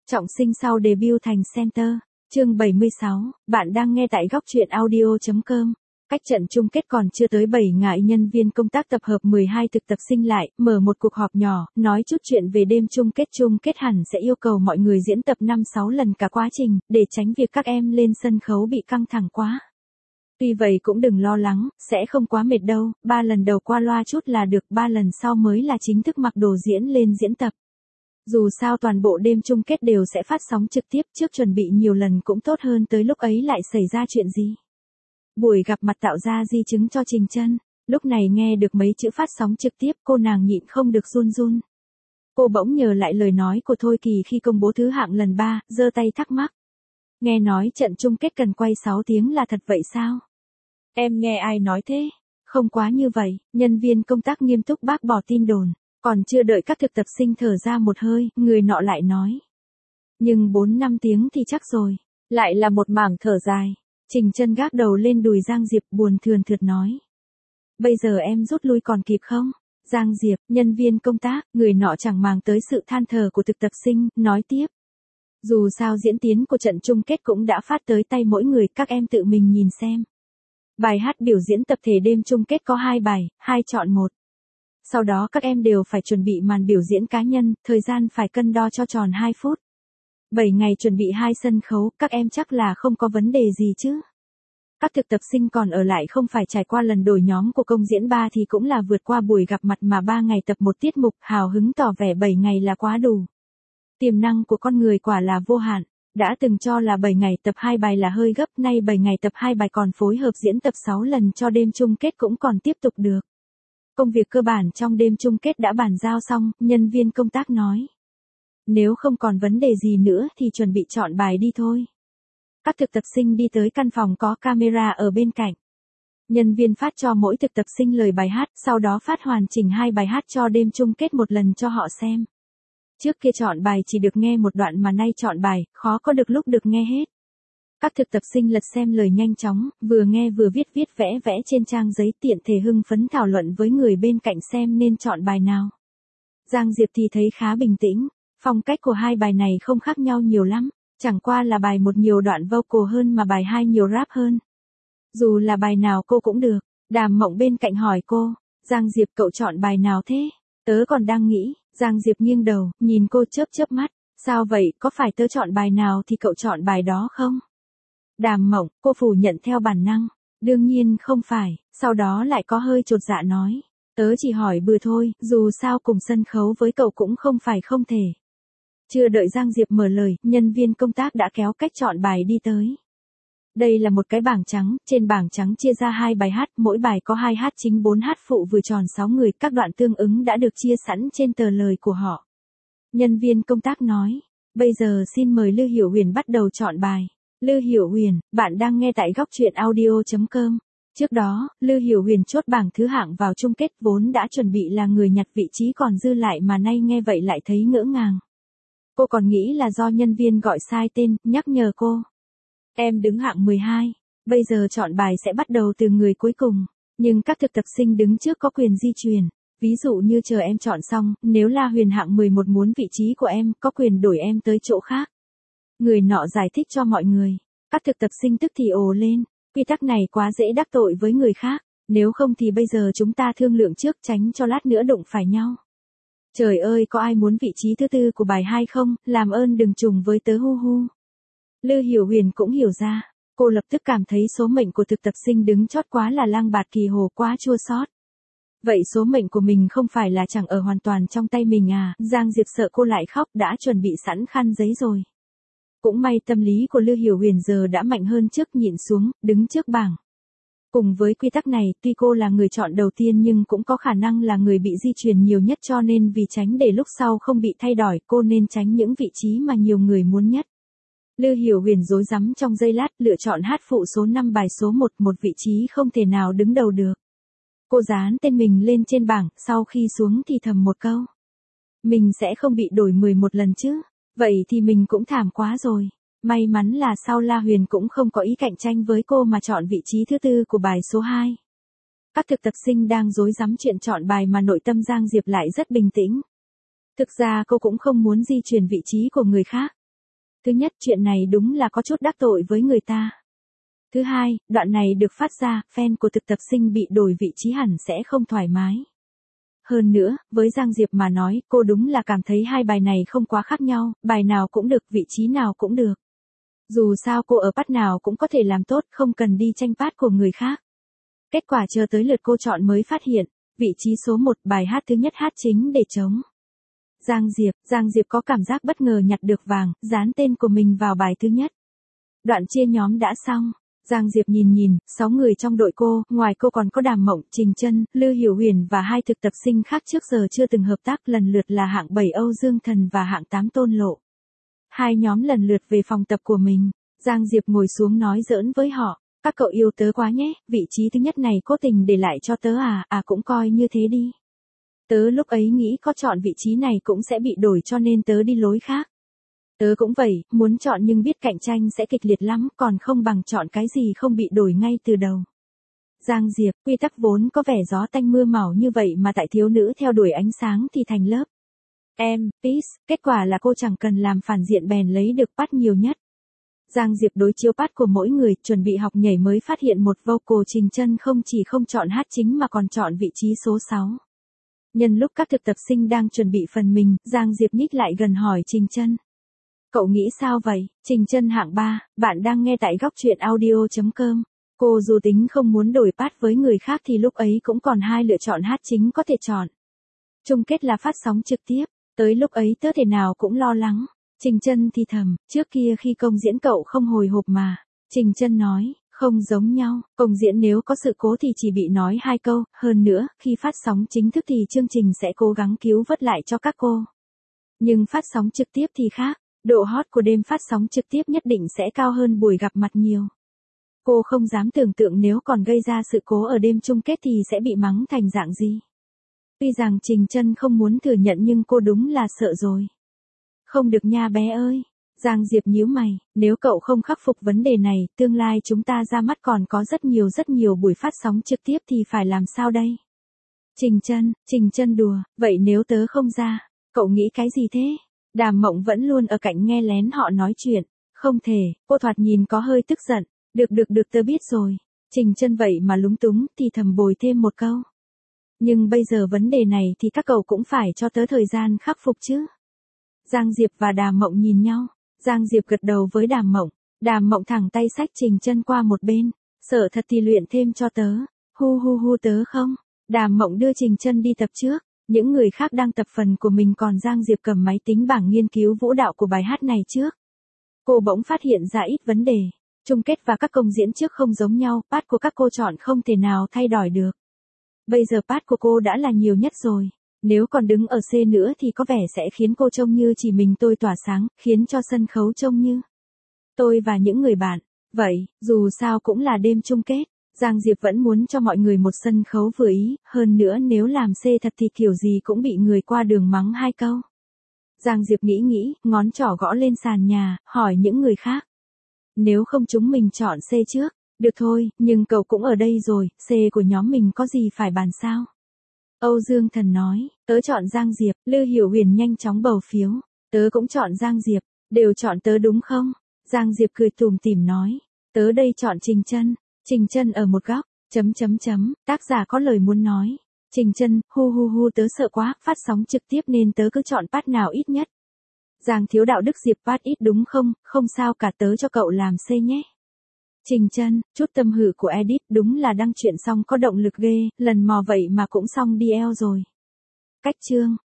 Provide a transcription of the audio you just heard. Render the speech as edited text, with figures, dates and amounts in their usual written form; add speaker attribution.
Speaker 1: Trọng sinh sau debut thành center. Chương 76, bạn đang nghe tại góc truyện audio.com. Cách trận chung kết còn chưa tới 7 ngày, nhân viên công tác tập hợp 12 thực tập sinh lại, mở một cuộc họp nhỏ, nói chút chuyện về đêm chung kết hẳn sẽ yêu cầu mọi người diễn tập 5-6 lần cả quá trình, để tránh việc các em lên sân khấu bị căng thẳng quá. Tuy vậy cũng đừng lo lắng, sẽ không quá mệt đâu, 3 lần đầu qua loa chút là được, 3 lần sau mới là chính thức mặc đồ diễn lên diễn tập. Dù sao toàn bộ đêm chung kết đều sẽ phát sóng trực tiếp, trước chuẩn bị nhiều lần cũng tốt hơn tới lúc ấy lại xảy ra chuyện gì. Buổi gặp mặt tạo ra di chứng cho Trình Chân, lúc này nghe được mấy chữ phát sóng trực tiếp cô nàng nhịn không được run run. Cô bỗng nhớ lại lời nói của Thôi Kỳ khi công bố thứ hạng lần 3, giơ tay thắc mắc. Nghe nói trận chung kết cần quay 6 tiếng là thật vậy sao? Em nghe ai nói thế? Không quá như vậy, nhân viên công tác nghiêm túc bác bỏ tin đồn. Còn chưa đợi các thực tập sinh thở ra một hơi, người nọ lại nói. Nhưng 4-5 tiếng thì chắc rồi. Lại là một mảng thở dài. Trình Chân gác đầu lên đùi Giang Diệp buồn thườn thượt nói. Bây giờ em rút lui còn kịp không? Giang Diệp, nhân viên công tác, người nọ chẳng màng tới sự than thở của thực tập sinh, nói tiếp. Dù sao diễn tiến của trận chung kết cũng đã phát tới tay mỗi người, các em tự mình nhìn xem. Bài hát biểu diễn tập thể đêm chung kết có 2 bài, 2 chọn 1. Sau đó các em đều phải chuẩn bị màn biểu diễn cá nhân, thời gian phải cân đo cho tròn 2 phút. 7 ngày chuẩn bị 2 sân khấu, các em chắc là không có vấn đề gì chứ. Các thực tập sinh còn ở lại không phải trải qua lần đổi nhóm của công diễn 3 thì cũng là vượt qua buổi gặp mặt mà 3 ngày tập một tiết mục, hào hứng tỏ vẻ 7 ngày là quá đủ. Tiềm năng của con người quả là vô hạn, đã từng cho là 7 ngày tập 2 bài là hơi gấp, nay 7 ngày tập 2 bài còn phối hợp diễn tập 6 lần cho đêm chung kết cũng còn tiếp tục được. Công việc cơ bản trong đêm chung kết đã bàn giao xong, nhân viên công tác nói. Nếu không còn vấn đề gì nữa thì chuẩn bị chọn bài đi thôi. Các thực tập sinh đi tới căn phòng có camera ở bên cạnh. Nhân viên phát cho mỗi thực tập sinh lời bài hát, sau đó phát hoàn chỉnh 2 bài hát cho đêm chung kết một lần cho họ xem. Trước kia chọn bài chỉ được nghe một đoạn mà nay chọn bài, khó có được lúc được nghe hết. Các thực tập sinh lật xem lời nhanh chóng, vừa nghe vừa viết vẽ trên trang giấy, tiện thể hưng phấn thảo luận với người bên cạnh xem nên chọn bài nào. Giang Diệp thì thấy khá bình tĩnh, phong cách của 2 bài này không khác nhau nhiều lắm, chẳng qua là bài 1 nhiều đoạn vocal hơn mà bài 2 nhiều rap hơn. Dù là bài nào cô cũng được. Đàm Mộng bên cạnh hỏi cô, Giang Diệp cậu chọn bài nào thế? Tớ còn đang nghĩ. Giang Diệp nghiêng đầu, nhìn cô chớp mắt, sao vậy, có phải tớ chọn bài nào thì cậu chọn bài đó không? Đàm Mộng, cô phủ nhận theo bản năng. Đương nhiên không phải, sau đó lại có hơi chột dạ nói. Tớ chỉ hỏi bừa thôi, dù sao cùng sân khấu với cậu cũng không phải không thể. Chưa đợi Giang Diệp mở lời, nhân viên công tác đã kéo cách chọn bài đi tới. Đây là một cái bảng trắng, trên bảng trắng chia ra 2 bài hát, mỗi bài có 2 hát chính 4 hát phụ vừa tròn 6 người, các đoạn tương ứng đã được chia sẵn trên tờ lời của họ. Nhân viên công tác nói, bây giờ xin mời Lư Hiểu Huyền bắt đầu chọn bài. Lư Hiểu Huyền, bạn đang nghe tại góc truyện audio.com. Trước đó, Lư Hiểu Huyền chốt bảng thứ hạng vào chung kết, vốn đã chuẩn bị là người nhặt vị trí còn dư lại mà nay nghe vậy lại thấy ngỡ ngàng. Cô còn nghĩ là do nhân viên gọi sai tên, nhắc nhở cô. Em đứng hạng 12, bây giờ chọn bài sẽ bắt đầu từ người cuối cùng, nhưng các thực tập sinh đứng trước có quyền di chuyển. Ví dụ như chờ em chọn xong, nếu La Huyền hạng 11 muốn vị trí của em, có quyền đổi em tới chỗ khác. Người nọ giải thích cho mọi người. Các thực tập sinh tức thì ồ lên. Quy tắc này quá dễ đắc tội với người khác. Nếu không thì bây giờ chúng ta thương lượng trước, tránh cho lát nữa đụng phải nhau. Trời ơi, có ai muốn vị trí thứ 4 của bài 2 không? Làm ơn đừng trùng với tớ hu hu. Lư Hiểu Huyền cũng hiểu ra. Cô lập tức cảm thấy số mệnh của thực tập sinh đứng chót quá là lang bạt kỳ hồ, quá chua xót. Vậy số mệnh của mình không phải là chẳng ở hoàn toàn trong tay mình à? Giang Diệp sợ cô lại khóc, đã chuẩn bị sẵn khăn giấy rồi. Cũng may tâm lý của Lư Hiểu Huyền giờ đã mạnh hơn trước, nhịn xuống, đứng trước bảng. Cùng với quy tắc này, tuy cô là người chọn đầu tiên nhưng cũng có khả năng là người bị di chuyển nhiều nhất, cho nên vì tránh để lúc sau không bị thay đổi, cô nên tránh những vị trí mà nhiều người muốn nhất. Lư Hiểu Huyền rối rắm trong giây lát, lựa chọn hát phụ số 5 bài số 1, một vị trí không thể nào đứng đầu được. Cô dán tên mình lên trên bảng, sau khi xuống thì thầm một câu. Mình sẽ không bị đổi 11 lần chứ, vậy thì mình cũng thảm quá rồi. May mắn là sau La Huyền cũng không có ý cạnh tranh với cô mà chọn vị trí thứ 4 của bài số 2. Các thực tập sinh đang rối rắm chuyện chọn bài mà nội tâm Giang Diệp lại rất bình tĩnh. Thực ra cô cũng không muốn di chuyển vị trí của người khác. Thứ nhất, chuyện này đúng là có chút đắc tội với người ta. Thứ hai, đoạn này được phát ra, fan của thực tập sinh bị đổi vị trí hẳn sẽ không thoải mái. Hơn nữa, với Giang Diệp mà nói, cô đúng là cảm thấy hai bài này không quá khác nhau, bài nào cũng được, vị trí nào cũng được. Dù sao cô ở part nào cũng có thể làm tốt, không cần đi tranh part của người khác. Kết quả chờ tới lượt cô chọn mới phát hiện, vị trí số 1 bài hát thứ nhất hát chính để trống. Giang Diệp có cảm giác bất ngờ nhặt được vàng, dán tên của mình vào bài thứ nhất. Đoạn chia nhóm đã xong. Giang Diệp nhìn, 6 người trong đội cô, ngoài cô còn có Đàm Mộng, Trình Chân, Lư Hiểu Huyền và 2 thực tập sinh khác trước giờ chưa từng hợp tác, lần lượt là hạng 7 Âu Dương Thần và hạng 8 Tôn Lộ. Hai nhóm lần lượt về phòng tập của mình, Giang Diệp ngồi xuống nói giỡn với họ, các cậu yêu tớ quá nhé, vị trí thứ nhất này cố tình để lại cho tớ à, cũng coi như thế đi. Tớ lúc ấy nghĩ có chọn vị trí này cũng sẽ bị đổi cho nên tớ đi lối khác. Tớ cũng vậy, muốn chọn nhưng biết cạnh tranh sẽ kịch liệt lắm, còn không bằng chọn cái gì không bị đổi ngay từ đầu. Giang Diệp, quy tắc vốn có vẻ gió tanh mưa màu như vậy mà tại thiếu nữ theo đuổi ánh sáng thì thành lớp. Peace, kết quả là cô chẳng cần làm phản diện bèn lấy được part nhiều nhất. Giang Diệp đối chiếu part của mỗi người, chuẩn bị học nhảy mới phát hiện một vocal Trình Chân không chỉ không chọn hát chính mà còn chọn vị trí số 6. Nhân lúc các thực tập sinh đang chuẩn bị phần mình, Giang Diệp nhích lại gần hỏi Trình Chân. Cậu nghĩ sao vậy? Trình Chân hạng 3, bạn đang nghe tại góc truyện audio.com. Cô dù tính không muốn đổi part với người khác thì lúc ấy cũng còn 2 lựa chọn hát chính có thể chọn. Chung kết là phát sóng trực tiếp, tới lúc ấy tớ thể nào cũng lo lắng. Trình Chân thì thầm, trước kia khi công diễn cậu không hồi hộp mà. Trình Chân nói, không giống nhau, công diễn nếu có sự cố thì chỉ bị nói 2 câu, hơn nữa, khi phát sóng chính thức thì chương trình sẽ cố gắng cứu vớt lại cho các cô. Nhưng phát sóng trực tiếp thì khác. Độ hot của đêm phát sóng trực tiếp nhất định sẽ cao hơn buổi gặp mặt nhiều. Cô không dám tưởng tượng nếu còn gây ra sự cố ở đêm chung kết thì sẽ bị mắng thành dạng gì. Tuy rằng Trình Chân không muốn thừa nhận nhưng cô đúng là sợ rồi. Không được nha bé ơi. Giang Diệp nhíu mày, nếu cậu không khắc phục vấn đề này, tương lai chúng ta ra mắt còn có rất nhiều buổi phát sóng trực tiếp thì phải làm sao đây? Trình Chân đùa, vậy nếu tớ không ra, cậu nghĩ cái gì thế? Đàm Mộng vẫn luôn ở cạnh nghe lén họ nói chuyện. Không thể, cô thoạt nhìn có hơi tức giận. Được tớ biết rồi. Trình Chân vậy mà lúng túng thì thầm bồi thêm một câu. Nhưng bây giờ vấn đề này thì các cậu cũng phải cho tớ thời gian khắc phục chứ. Giang Diệp và Đàm Mộng nhìn nhau. Giang Diệp gật đầu với Đàm Mộng. Đàm Mộng thẳng tay xách Trình Chân qua một bên. Sợ thật thì luyện thêm cho tớ. Hu tớ không. Đàm Mộng đưa Trình Chân đi tập trước. Những người khác đang tập phần của mình còn Giang Diệp cầm máy tính bảng nghiên cứu vũ đạo của bài hát này trước. Cô bỗng phát hiện ra ít vấn đề. Chung kết và các công diễn trước không giống nhau, part của các cô chọn không thể nào thay đổi được. Bây giờ part của cô đã là nhiều nhất rồi. Nếu còn đứng ở C nữa thì có vẻ sẽ khiến cô trông như chỉ mình tôi tỏa sáng, khiến cho sân khấu trông như tôi và những người bạn. Vậy, dù sao cũng là đêm chung kết. Giang Diệp vẫn muốn cho mọi người một sân khấu vừa ý, hơn nữa nếu làm C thật thì kiểu gì cũng bị người qua đường mắng 2 câu. Giang Diệp nghĩ, ngón trỏ gõ lên sàn nhà, hỏi những người khác. Nếu không chúng mình chọn C trước, được thôi, nhưng cậu cũng ở đây rồi, C của nhóm mình có gì phải bàn sao? Âu Dương Thần nói, tớ chọn Giang Diệp, Lư Hiểu Huyền nhanh chóng bầu phiếu, tớ cũng chọn Giang Diệp, đều chọn tớ đúng không? Giang Diệp cười tủm tỉm nói, tớ đây chọn Trình Chân ở một góc, tác giả có lời muốn nói. Trình Chân, hu tớ sợ quá, phát sóng trực tiếp nên tớ cứ chọn part nào ít nhất. Giang thiếu đạo đức Diệp part ít đúng không, không sao cả tớ cho cậu làm C nhé. Trình Chân, chút tâm hự của edit đúng là đăng chuyện xong có động lực ghê, lần mò vậy mà cũng xong DL rồi. Cách chương.